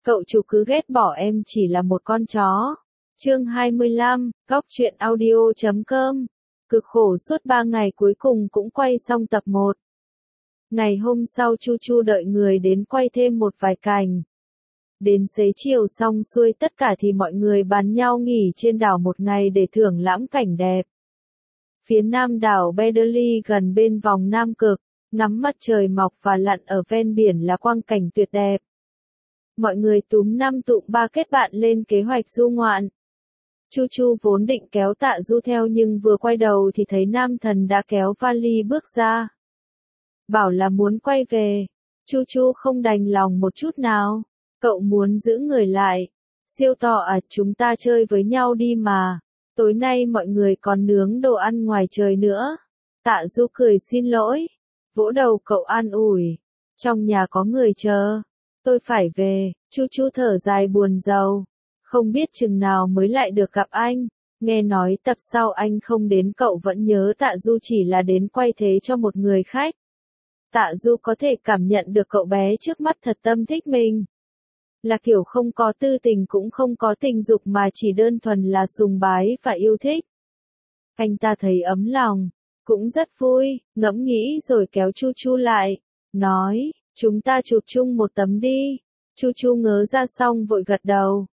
Cậu chủ cứ ghét bỏ em chỉ là một con chó. Chương 25, Góc truyện audio.com. Cực khổ suốt 3 ngày cuối cùng cũng quay xong tập 1. Ngày hôm sau Chu Chu đợi người đến quay thêm một vài cảnh. Đến xế chiều xong xuôi tất cả thì mọi người bàn nhau nghỉ trên đảo một ngày để thưởng lãm cảnh đẹp. Phía nam đảo Beverly gần bên vòng Nam Cực, ngắm mặt trời mọc và lặn ở ven biển là quang cảnh tuyệt đẹp. Mọi người túm năm tụm ba kết bạn lên kế hoạch du ngoạn. Chu Chu vốn định kéo Tạ Du theo nhưng vừa quay đầu thì thấy Nam Thần đã kéo vali bước ra. Bảo là muốn quay về. Chu Chu không đành lòng một chút nào. Cậu muốn giữ người lại. Siêu to à, chúng ta chơi với nhau đi mà. Tối nay mọi người còn nướng đồ ăn ngoài trời nữa. Tạ Du cười xin lỗi. Vỗ đầu cậu an ủi. Trong nhà có người chờ. Tôi phải về. Chu Chu thở dài buồn rầu. Không biết chừng nào mới lại được gặp anh. Nghe nói tập sau anh không đến cậu vẫn nhớ Tạ Du chỉ là đến quay thế cho một người khách. Tạ Du có thể cảm nhận được cậu bé trước mắt thật tâm thích mình. Là kiểu không có tư tình cũng không có tình dục mà chỉ đơn thuần là sùng bái và yêu thích. Anh ta thấy ấm lòng, cũng rất vui, ngẫm nghĩ rồi kéo Chu Chu lại, nói, chúng ta chụp chung một tấm đi. Chu Chu ngớ ra xong vội gật đầu.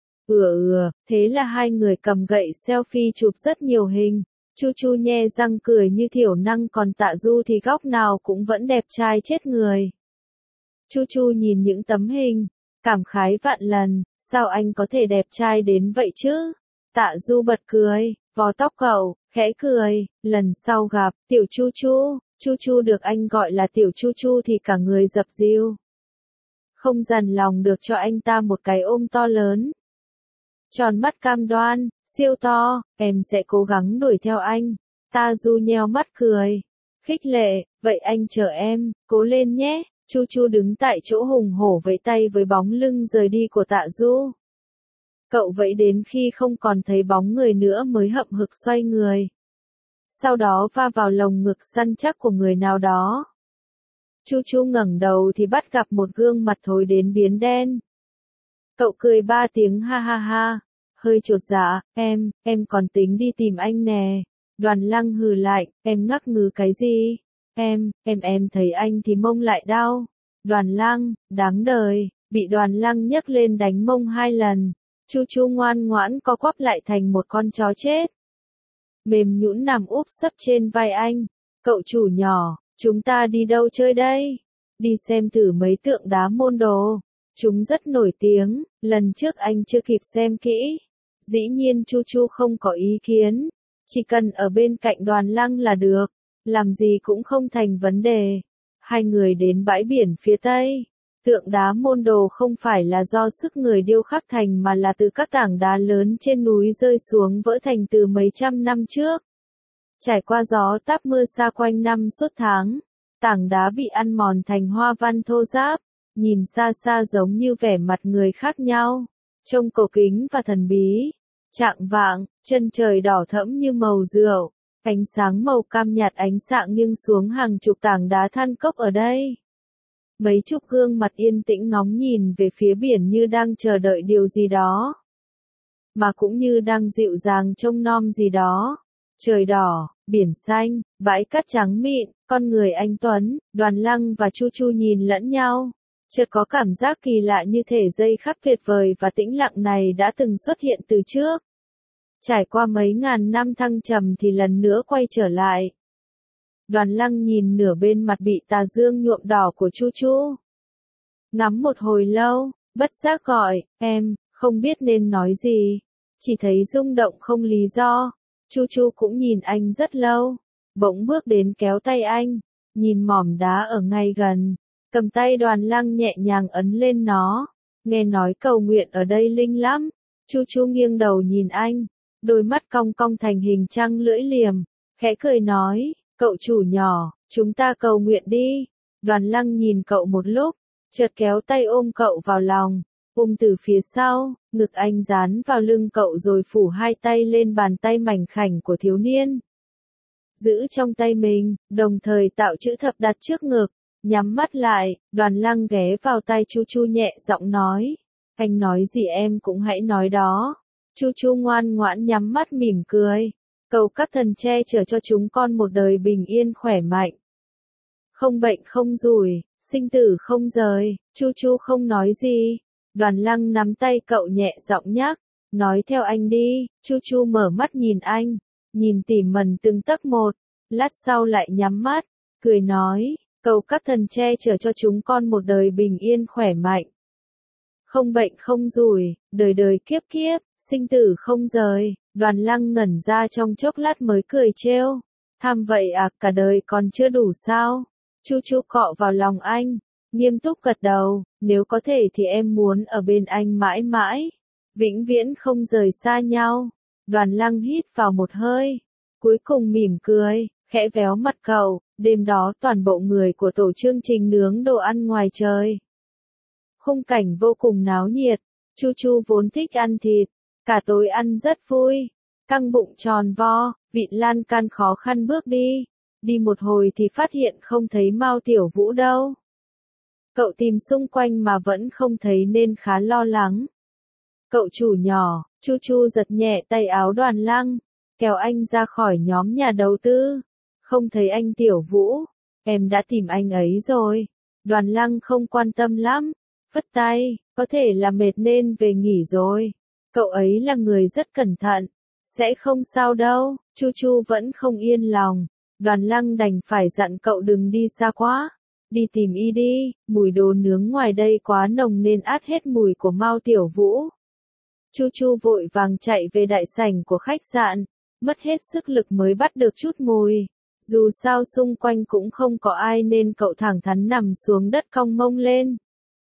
Thế là hai người cầm gậy selfie chụp rất nhiều hình. Chu Chu nhe răng cười như thiểu năng còn Tạ Du thì góc nào cũng vẫn đẹp trai chết người. Chu Chu nhìn những tấm hình, cảm khái vạn lần, sao anh có thể đẹp trai đến vậy chứ? Tạ Du bật cười, vò tóc cậu, khẽ cười, lần sau gặp, tiểu Chu Chu, Chu Chu được anh gọi là tiểu Chu Chu thì cả người dập dìu. Không dằn lòng được cho anh ta một cái ôm to lớn. Tròn mắt cam đoan, siêu to, em sẽ cố gắng đuổi theo anh. Tạ Du nheo mắt cười, khích lệ, vậy anh chờ em, cố lên nhé. Chu Chu đứng tại chỗ hùng hổ vẫy tay với bóng lưng rời đi của Tạ Du. Cậu vẫy đến khi không còn thấy bóng người nữa mới hậm hực xoay người. Sau đó va vào lồng ngực săn chắc của người nào đó. Chu Chu ngẩng đầu thì bắt gặp một gương mặt thối đến biến đen. Cậu cười 3 tiếng ha ha ha, hơi chột dạ, em còn tính đi tìm anh nè. Đoàn Lăng hừ lại, em ngắc ngứ cái gì? Em thấy anh thì mông lại đau. Đoàn Lăng, đáng đời, bị Đoàn Lăng nhấc lên đánh mông 2 lần. Chu Chu ngoan ngoãn co quắp lại thành một con chó chết. Mềm nhũn nằm úp sấp trên vai anh. Cậu chủ nhỏ, chúng ta đi đâu chơi đây? Đi xem thử mấy tượng đá môn đồ. Chúng rất nổi tiếng, lần trước anh chưa kịp xem kỹ. Dĩ nhiên Chu Chu không có ý kiến. Chỉ cần ở bên cạnh Đoàn Lăng là được. Làm gì cũng không thành vấn đề. Hai người đến bãi biển phía tây. Tượng đá môn đồ không phải là do sức người điêu khắc thành mà là từ các tảng đá lớn trên núi rơi xuống vỡ thành từ mấy trăm năm trước. Trải qua gió táp mưa xa quanh năm suốt tháng, tảng đá bị ăn mòn thành hoa văn thô ráp, nhìn xa xa giống như vẻ mặt người khác nhau, trông cổ kính và thần bí. Chạng vạng, chân trời đỏ thẫm như màu rượu. Ánh sáng màu cam nhạt ánh xạng nghiêng xuống hàng chục tảng đá than cốc ở đây. Mấy chục gương mặt yên tĩnh ngóng nhìn về phía biển như đang chờ đợi điều gì đó. Mà cũng như đang dịu dàng trông nom gì đó. Trời đỏ, biển xanh, bãi cát trắng mịn, con người anh Tuấn, Đoàn Lăng và Chu Chu nhìn lẫn nhau. Chợt có cảm giác kỳ lạ như thể giây khắc tuyệt vời và tĩnh lặng này đã từng xuất hiện từ trước. Trải qua mấy ngàn năm thăng trầm thì lần nữa quay trở lại. Đoàn Lăng nhìn nửa bên mặt bị tà dương nhuộm đỏ của Chu Chu. Ngắm một hồi lâu, bất giác gọi, em, không biết nên nói gì. Chỉ thấy rung động không lý do. Chu Chu cũng nhìn anh rất lâu. Bỗng bước đến kéo tay anh. Nhìn mỏm đá ở ngay gần. Cầm tay Đoàn Lăng nhẹ nhàng ấn lên nó. Nghe nói cầu nguyện ở đây linh lắm. Chu Chu nghiêng đầu nhìn anh. Đôi mắt cong cong thành hình trăng lưỡi liềm. Khẽ cười nói, cậu chủ nhỏ, chúng ta cầu nguyện đi. Đoàn Lăng nhìn cậu một lúc, chợt kéo tay ôm cậu vào lòng. Ôm từ phía sau, ngực anh dán vào lưng cậu rồi phủ hai tay lên bàn tay mảnh khảnh của thiếu niên. Giữ trong tay mình, đồng thời tạo chữ thập đặt trước ngực. Nhắm mắt lại, Đoàn Lăng ghé vào tai Chu Chu nhẹ giọng nói. Anh nói gì em cũng hãy nói đó. Chu Chu ngoan ngoãn nhắm mắt mỉm cười. Cầu các thần che chở cho chúng con một đời bình yên khỏe mạnh. Không bệnh không rủi, sinh tử không rời. Chu Chu không nói gì. Đoàn Lăng nắm tay cậu nhẹ giọng nhắc. Nói theo anh đi. Chu Chu mở mắt nhìn anh. Nhìn tỉ mẩn từng tấc một. Lát sau lại nhắm mắt. Cười nói. Cầu các thần che chở cho chúng con một đời bình yên khỏe mạnh. Không bệnh không rủi, đời đời kiếp kiếp, sinh tử không rời. Đoàn Lăng ngẩn ra trong chốc lát mới cười trêu. Tham vậy à, cả đời còn chưa đủ sao? Chu Chu cọ vào lòng anh, nghiêm túc gật đầu, nếu có thể thì em muốn ở bên anh mãi mãi, vĩnh viễn không rời xa nhau. Đoàn Lăng hít vào một hơi, cuối cùng mỉm cười, khẽ véo mặt cậu. Đêm đó toàn bộ người của tổ chương trình nướng đồ ăn ngoài trời. Khung cảnh vô cùng náo nhiệt, Chu Chu vốn thích ăn thịt, cả tối ăn rất vui, căng bụng tròn vo, vịn lan can khó khăn bước đi. Đi một hồi thì phát hiện không thấy Mao Tiểu Vũ đâu. Cậu tìm xung quanh mà vẫn không thấy nên khá lo lắng. Cậu chủ nhỏ, Chu Chu giật nhẹ tay áo Đoàn Lăng, kéo anh ra khỏi nhóm nhà đầu tư. Không thấy anh Tiểu Vũ, em đã tìm anh ấy rồi. Đoàn Lăng không quan tâm lắm, phất tay, có thể là mệt nên về nghỉ rồi. Cậu ấy là người rất cẩn thận, sẽ không sao đâu. Chu Chu vẫn không yên lòng. Đoàn Lăng đành phải dặn cậu đừng đi xa quá. Đi tìm y đi, mùi đồ nướng ngoài đây quá nồng nên át hết mùi của Mao Tiểu Vũ. Chu Chu vội vàng chạy về đại sảnh của khách sạn, mất hết sức lực mới bắt được chút mùi. Dù sao xung quanh cũng không có ai nên cậu thẳng thắn nằm xuống đất cong mông lên.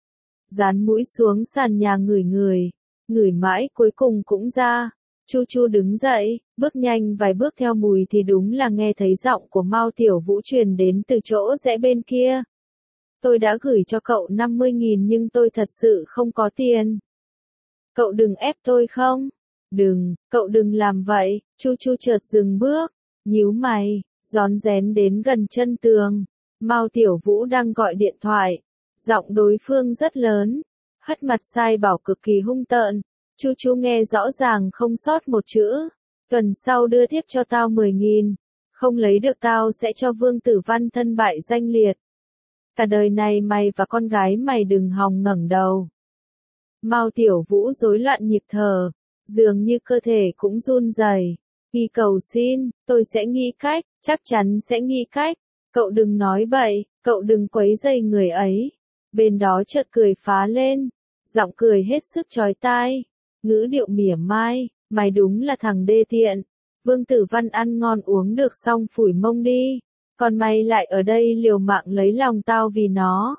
Dán mũi xuống sàn nhà ngửi mãi cuối cùng cũng ra. Chu Chu đứng dậy, bước nhanh vài bước theo mùi thì đúng là nghe thấy giọng của Mao Tiểu Vũ truyền đến từ chỗ rẽ bên kia. Tôi đã gửi cho cậu 50.000 nhưng tôi thật sự không có tiền. Cậu đừng ép tôi không? Đừng, cậu đừng làm vậy. Chu Chu chợt dừng bước, nhíu mày, rón rén đến gần chân tường. Mao Tiểu Vũ đang gọi điện thoại. Giọng đối phương rất lớn, hất mặt sai bảo cực kỳ hung tợn. Chu Chu nghe rõ ràng không sót một chữ. Tuần sau đưa tiếp cho tao 10.000. Không lấy được tao sẽ cho Vương Tử Văn thân bại danh liệt. Cả đời này mày và con gái mày đừng hòng ngẩng đầu. Mao Tiểu Vũ rối loạn nhịp thở, dường như cơ thể cũng run rẩy. Khi cầu xin, tôi sẽ nghĩ cách, chắc chắn sẽ nghĩ cách. Cậu đừng nói bậy, cậu đừng quấy rầy người ấy. Bên đó chợt cười phá lên, giọng cười hết sức chói tai, ngữ điệu mỉa mai, mày đúng là thằng đê tiện. Vương Tử Văn ăn ngon uống được xong phủi mông đi, còn mày lại ở đây liều mạng lấy lòng tao vì nó.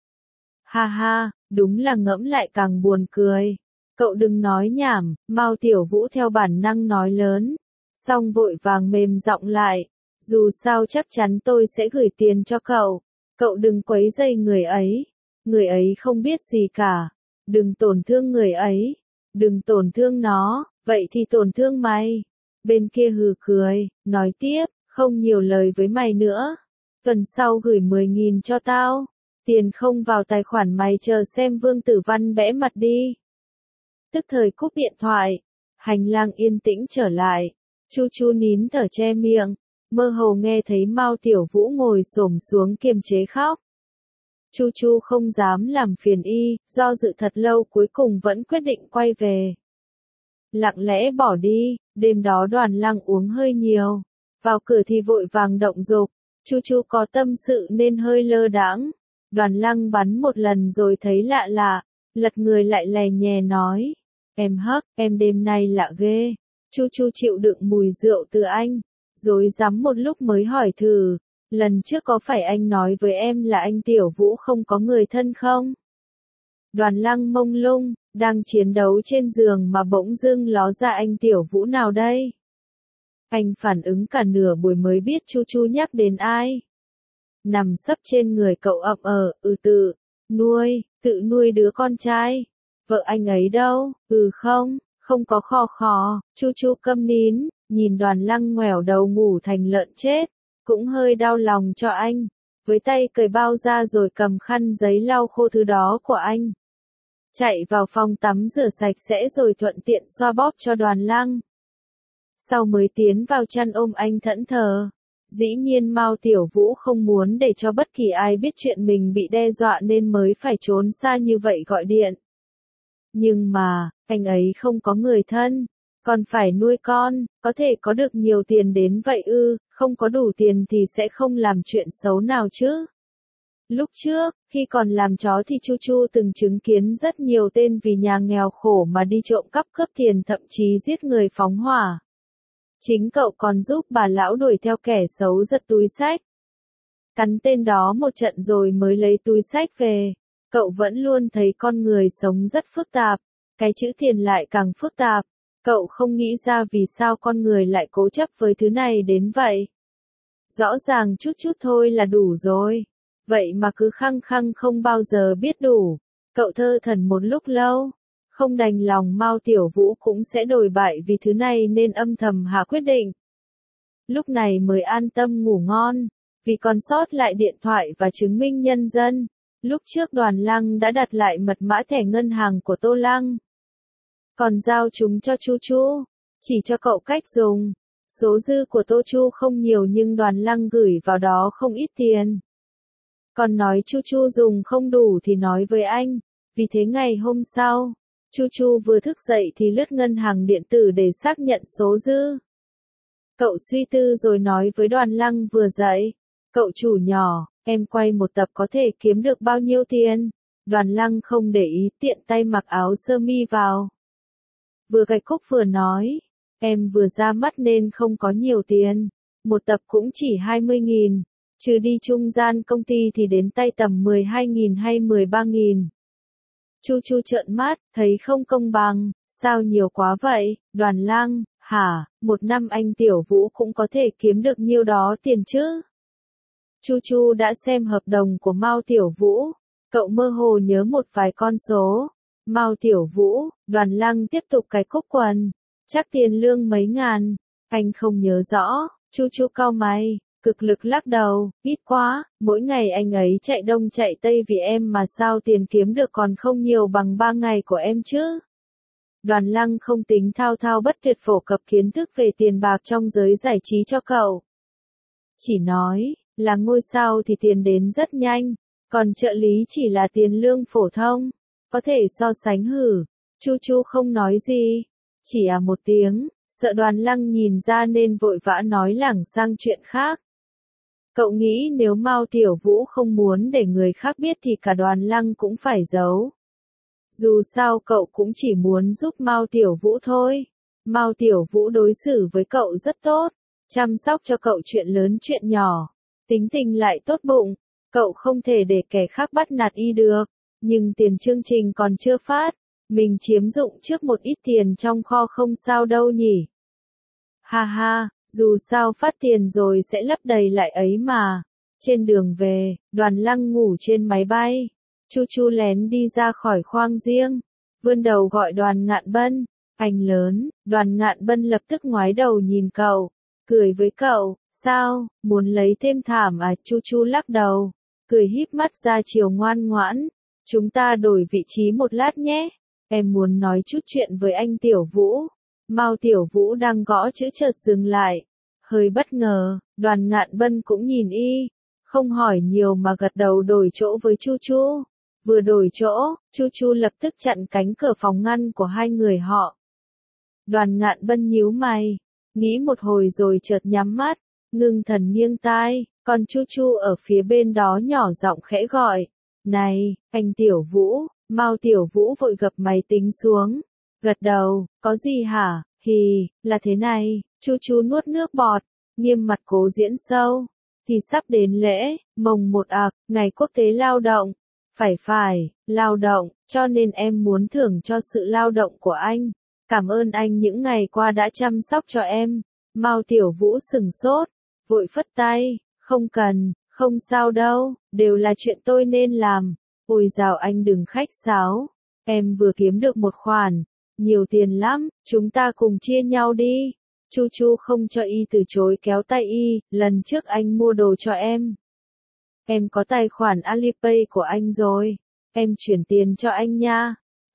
Ha ha, đúng là ngẫm lại càng buồn cười. Cậu đừng nói nhảm, Mao Tiểu Vũ theo bản năng nói lớn, xong vội vàng mềm giọng lại, dù sao chắc chắn tôi sẽ gửi tiền cho cậu. Cậu đừng quấy rầy người ấy không biết gì cả. Đừng tổn thương người ấy, đừng tổn thương nó, vậy thì tổn thương mày. Bên kia hừ cười, nói tiếp, không nhiều lời với mày nữa. Tuần sau gửi 10.000 cho tao. Tiền không vào tài khoản mày chờ xem Vương Tử Văn bẽ mặt đi. Tức thời cúp điện thoại, hành lang yên tĩnh trở lại. Chu Chu nín thở che miệng, mơ hồ nghe thấy Mao Tiểu Vũ ngồi xổm xuống kiềm chế khóc. Chu Chu không dám làm phiền y, do dự thật lâu cuối cùng vẫn quyết định quay về. Lặng lẽ bỏ đi, đêm đó Đoàn Lăng uống hơi nhiều, vào cửa thì vội vàng động dục. Chu Chu có tâm sự nên hơi lơ đãng. Đoàn Lăng bắn một lần rồi thấy lạ lạ, lật người lại lè nhè nói, em hắc, em đêm nay lạ ghê. Chu Chu chịu đựng mùi rượu từ anh, rồi rắm một lúc mới hỏi thử, lần trước có phải anh nói với em là anh Tiểu Vũ không có người thân không? Đoàn Lăng mông lung, đang chiến đấu trên giường mà bỗng dưng ló ra anh Tiểu Vũ nào đây? Anh phản ứng cả nửa buổi mới biết Chu Chu nhắc đến ai. Nằm sấp trên người cậu ậm tự nuôi đứa con trai. Vợ anh ấy đâu? Không có khò. Chu Chu câm nín, nhìn Đoàn Lăng ngoẻo đầu ngủ thành lợn chết, cũng hơi đau lòng cho anh, với tay cởi bao ra rồi cầm khăn giấy lau khô thứ đó của anh. chạy vào phòng tắm rửa sạch sẽ rồi thuận tiện xoa bóp cho Đoàn Lăng. Sau mới tiến vào chăn ôm anh thẫn thờ. Dĩ nhiên Mao Tiểu Vũ không muốn để cho bất kỳ ai biết chuyện mình bị đe dọa nên mới phải trốn xa như vậy gọi điện. Nhưng mà, anh ấy không có người thân, còn phải nuôi con, có thể có được nhiều tiền đến vậy ư, không có đủ tiền thì sẽ không làm chuyện xấu nào chứ. Lúc trước, khi còn làm chó thì Chu Chu từng chứng kiến rất nhiều tên vì nhà nghèo khổ mà đi trộm cắp cướp tiền thậm chí giết người phóng hỏa. Chính cậu còn giúp bà lão đuổi theo kẻ xấu giật túi xách. Cắn tên đó một trận rồi mới lấy túi xách về. Cậu vẫn luôn thấy con người sống rất phức tạp, cái chữ tiền lại càng phức tạp. Cậu không nghĩ ra vì sao con người lại cố chấp với thứ này đến vậy. Rõ ràng chút chút thôi là đủ rồi. Vậy mà cứ khăng khăng không bao giờ biết đủ. Cậu thơ thẩn một lúc lâu. Không đành lòng Mao Tiểu Vũ cũng sẽ đồi bại vì thứ này nên âm thầm hạ quyết định. Lúc này mới an tâm ngủ ngon. Vì còn sót lại điện thoại và chứng minh nhân dân. Lúc trước Đoàn Lăng đã đặt lại mật mã thẻ ngân hàng của Tô Lăng. Còn giao chúng cho Chu Chu. Chỉ cho cậu cách dùng. Số dư của Tô Chu không nhiều nhưng Đoàn Lăng gửi vào đó không ít tiền. Còn nói Chu Chu dùng không đủ thì nói với anh. Vì thế ngày hôm sau, Chu Chu vừa thức dậy thì lướt ngân hàng điện tử để xác nhận số dư. Cậu suy tư rồi nói với Đoàn Lăng vừa dậy. Cậu chủ nhỏ, em quay một tập có thể kiếm được bao nhiêu tiền? Đoàn Lăng không để ý tiện tay mặc áo sơ mi vào. Vừa gạch cúc vừa nói. Em vừa ra mắt nên không có nhiều tiền. Một tập cũng chỉ 20.000. Trừ đi trung gian công ty thì đến tay tầm 12.000 hay 13.000. Chu Chu trợn mắt, thấy không công bằng, sao nhiều quá vậy, Đoàn Lăng, hả, một năm anh Tiểu Vũ cũng có thể kiếm được nhiêu đó tiền chứ. Chu Chu đã xem hợp đồng của Mao Tiểu Vũ, cậu mơ hồ nhớ một vài con số. Mao Tiểu Vũ, Đoàn Lăng tiếp tục cái cúc quần, chắc tiền lương mấy ngàn, anh không nhớ rõ, Chu Chu cau mày. Cực lực lắc đầu, ít quá, mỗi ngày anh ấy chạy đông chạy tây vì em mà sao tiền kiếm được còn không nhiều bằng 3 ngày của em chứ. Đoàn Lăng không tính thao thao bất tuyệt phổ cập kiến thức về tiền bạc trong giới giải trí cho cậu. Chỉ nói, là ngôi sao thì tiền đến rất nhanh, còn trợ lý chỉ là tiền lương phổ thông, có thể so sánh hử. Chu Chu không nói gì, chỉ một tiếng, sợ Đoàn Lăng nhìn ra nên vội vã nói lảng sang chuyện khác. Cậu nghĩ nếu Mao Tiểu Vũ không muốn để người khác biết thì cả Đoàn Lăng cũng phải giấu. Dù sao cậu cũng chỉ muốn giúp Mao Tiểu Vũ thôi. Mao Tiểu Vũ đối xử với cậu rất tốt, chăm sóc cho cậu chuyện lớn chuyện nhỏ, tính tình lại tốt bụng, cậu không thể để kẻ khác bắt nạt y được, nhưng tiền chương trình còn chưa phát, mình chiếm dụng trước một ít tiền trong kho không sao đâu nhỉ. Ha ha. Dù sao phát tiền rồi sẽ lấp đầy lại ấy mà. Trên đường về, Đoàn Lăng ngủ trên máy bay. Chu Chu lén đi ra khỏi khoang riêng. Vươn đầu gọi Đoàn Ngạn Bân. Anh lớn, Đoàn Ngạn Bân lập tức ngoái đầu nhìn cậu. Cười với cậu, sao, muốn lấy thêm thảm à? Chu Chu lắc đầu. Cười híp mắt ra chiều ngoan ngoãn. Chúng ta đổi vị trí một lát nhé. Em muốn nói chút chuyện với anh Tiểu Vũ. Mao Tiểu Vũ đang gõ chữ chợt dừng lại. Hơi bất ngờ, Đoàn Ngạn Bân cũng nhìn y. Không hỏi nhiều mà gật đầu đổi chỗ với Chu Chu. Vừa đổi chỗ, Chu Chu lập tức chặn cánh cửa phòng ngăn của hai người họ. Đoàn Ngạn Bân nhíu mày. Nghĩ một hồi rồi chợt nhắm mắt. Ngưng thần nghiêng tai. Còn Chu Chu ở phía bên đó nhỏ giọng khẽ gọi. Này, anh Tiểu Vũ. Mao Tiểu Vũ vội gập máy tính xuống. Gật đầu, có gì hả? Hì, là thế này, Chu Chu nuốt nước bọt, nghiêm mặt cố diễn sâu. Thì sắp đến lễ, mồng 1 ngày quốc tế lao động. Phải, lao động, cho nên em muốn thưởng cho sự lao động của anh. Cảm ơn anh những ngày qua đã chăm sóc cho em. Mao Tiểu Vũ sừng sốt, vội phất tay, không cần, không sao đâu, đều là chuyện tôi nên làm. Ôi dào anh đừng khách sáo, em vừa kiếm được một khoản. Nhiều tiền lắm, chúng ta cùng chia nhau đi. Chu Chu không cho y từ chối kéo tay y, lần trước anh mua đồ cho em. Em có tài khoản Alipay của anh rồi, em chuyển tiền cho anh nha.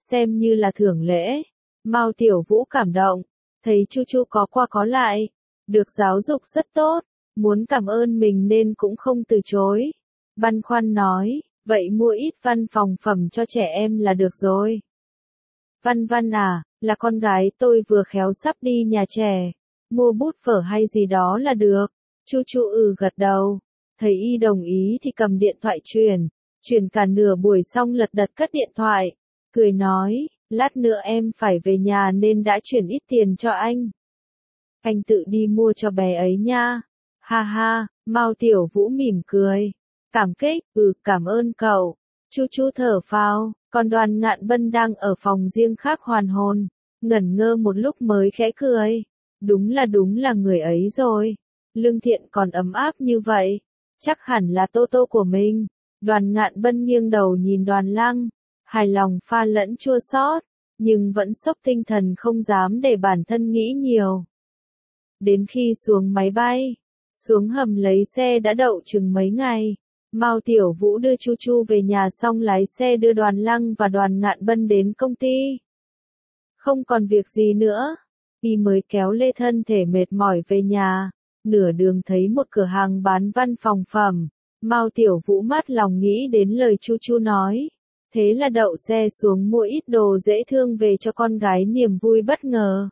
xem như là thưởng lễ. Mao Tiểu Vũ cảm động, thấy Chu Chu có qua có lại, được giáo dục rất tốt, muốn cảm ơn mình nên cũng không từ chối. Băn khoăn nói, vậy mua ít văn phòng phẩm cho trẻ em là được rồi. Văn Văn à, là con gái tôi vừa khéo sắp đi nhà trẻ, mua bút phở hay gì đó là được. Chu Chu gật đầu, thấy y đồng ý thì cầm điện thoại chuyển cả nửa buổi xong lật đật cất điện thoại, cười nói, lát nữa em phải về nhà nên đã chuyển ít tiền cho anh. Anh tự đi mua cho bé ấy nha. Ha ha, Mao Tiểu Vũ mỉm cười. Cảm kích, cảm ơn cậu. Chu Chu thở phào, còn Đoàn Ngạn Bân đang ở phòng riêng khác hoàn hồn, ngẩn ngơ một lúc mới khẽ cười. Đúng là người ấy rồi. Lương Thiện còn ấm áp như vậy, chắc hẳn là Tô Tô của mình. Đoàn Ngạn Bân nghiêng đầu nhìn Đoàn Lăng, hài lòng pha lẫn chua xót, nhưng vẫn sốc tinh thần không dám để bản thân nghĩ nhiều. Đến khi xuống máy bay, xuống hầm lấy xe đã đậu chừng mấy ngày, Mao Tiểu Vũ đưa Chu Chu về nhà xong lái xe đưa Đoàn Lăng và Đoàn Ngạn Bân đến công ty. Không còn việc gì nữa, y mới kéo lê thân thể mệt mỏi về nhà, nửa đường thấy một cửa hàng bán văn phòng phẩm, Mao Tiểu Vũ mắt lòng nghĩ đến lời Chu Chu nói, thế là đậu xe xuống mua ít đồ dễ thương về cho con gái niềm vui bất ngờ.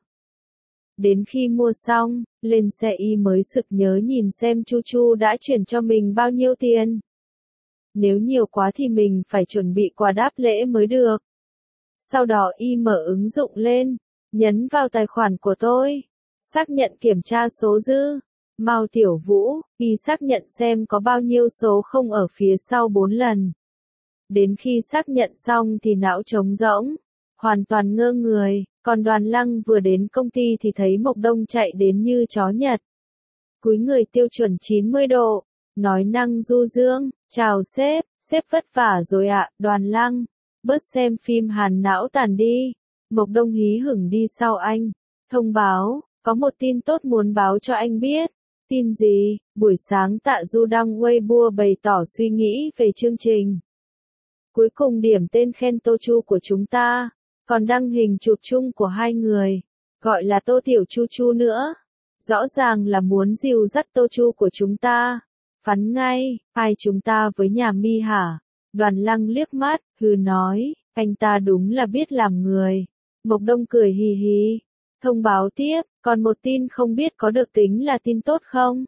Đến khi mua xong, lên xe y mới sực nhớ nhìn xem Chu Chu đã chuyển cho mình bao nhiêu tiền. Nếu nhiều quá thì mình phải chuẩn bị quà đáp lễ mới được. Sau đó y mở ứng dụng lên, nhấn vào tài khoản của tôi, xác nhận kiểm tra số dư. Mao Tiểu Vũ, y xác nhận xem có bao nhiêu số không ở phía sau 4 lần. Đến khi xác nhận xong thì não trống rỗng, hoàn toàn ngơ người, còn Đoàn Lăng vừa đến công ty thì thấy Mộc Đông chạy đến như chó Nhật. Cúi người tiêu chuẩn 90 độ, nói năng du dương, chào sếp vất vả rồi ạ, Đoàn Lăng, bớt xem phim hàn não tàn đi. Mộc Đông hí hửng đi sau anh, thông báo, có một tin tốt muốn báo cho anh biết. Tin gì? Buổi sáng Tạ Du đăng Weibo bày tỏ suy nghĩ về chương trình. Cuối cùng điểm tên khen Tô Chu của chúng ta, còn đăng hình chụp chung của hai người, gọi là Tô Tiểu Chu Chu nữa. Rõ ràng là muốn dìu dắt Tô Chu của chúng ta. Phắn ngay, ai chúng ta với nhà Mi hả? Đoàn Lăng liếc mắt, hừ nói, anh ta đúng là biết làm người. Mộc Đông cười hì hì, thông báo tiếp, còn một tin không biết có được tính là tin tốt không?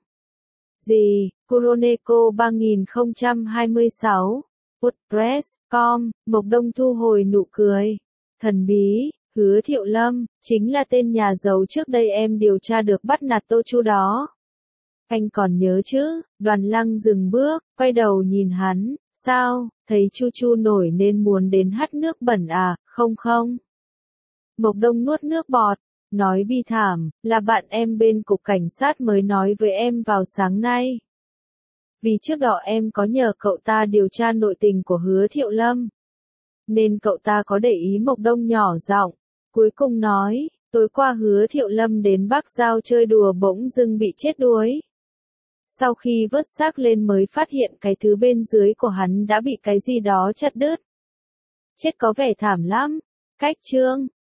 Gì? Kuroneko 3026 WordPress.com, Mộc Đông thu hồi nụ cười. Thần bí, Hứa Thiệu Lâm, chính là tên nhà giàu trước đây em điều tra được bắt nạt Tô Chu đó. Anh còn nhớ chứ? Đoàn Lăng dừng bước, quay đầu nhìn hắn, sao, thấy Chu Chu nổi nên muốn đến hắt nước bẩn à, không. Mộc Đông nuốt nước bọt, nói bi thảm, là bạn em bên cục cảnh sát mới nói với em vào sáng nay. Vì trước đó em có nhờ cậu ta điều tra nội tình của Hứa Thiệu Lâm, nên cậu ta có để ý. Mộc Đông nhỏ giọng, cuối cùng nói, tối qua Hứa Thiệu Lâm đến Bắc Giao chơi đùa bỗng dưng bị chết đuối. Sau khi vớt xác lên mới phát hiện cái thứ bên dưới của hắn đã bị cái gì đó chặt đứt. Chết có vẻ thảm lắm. Cách chương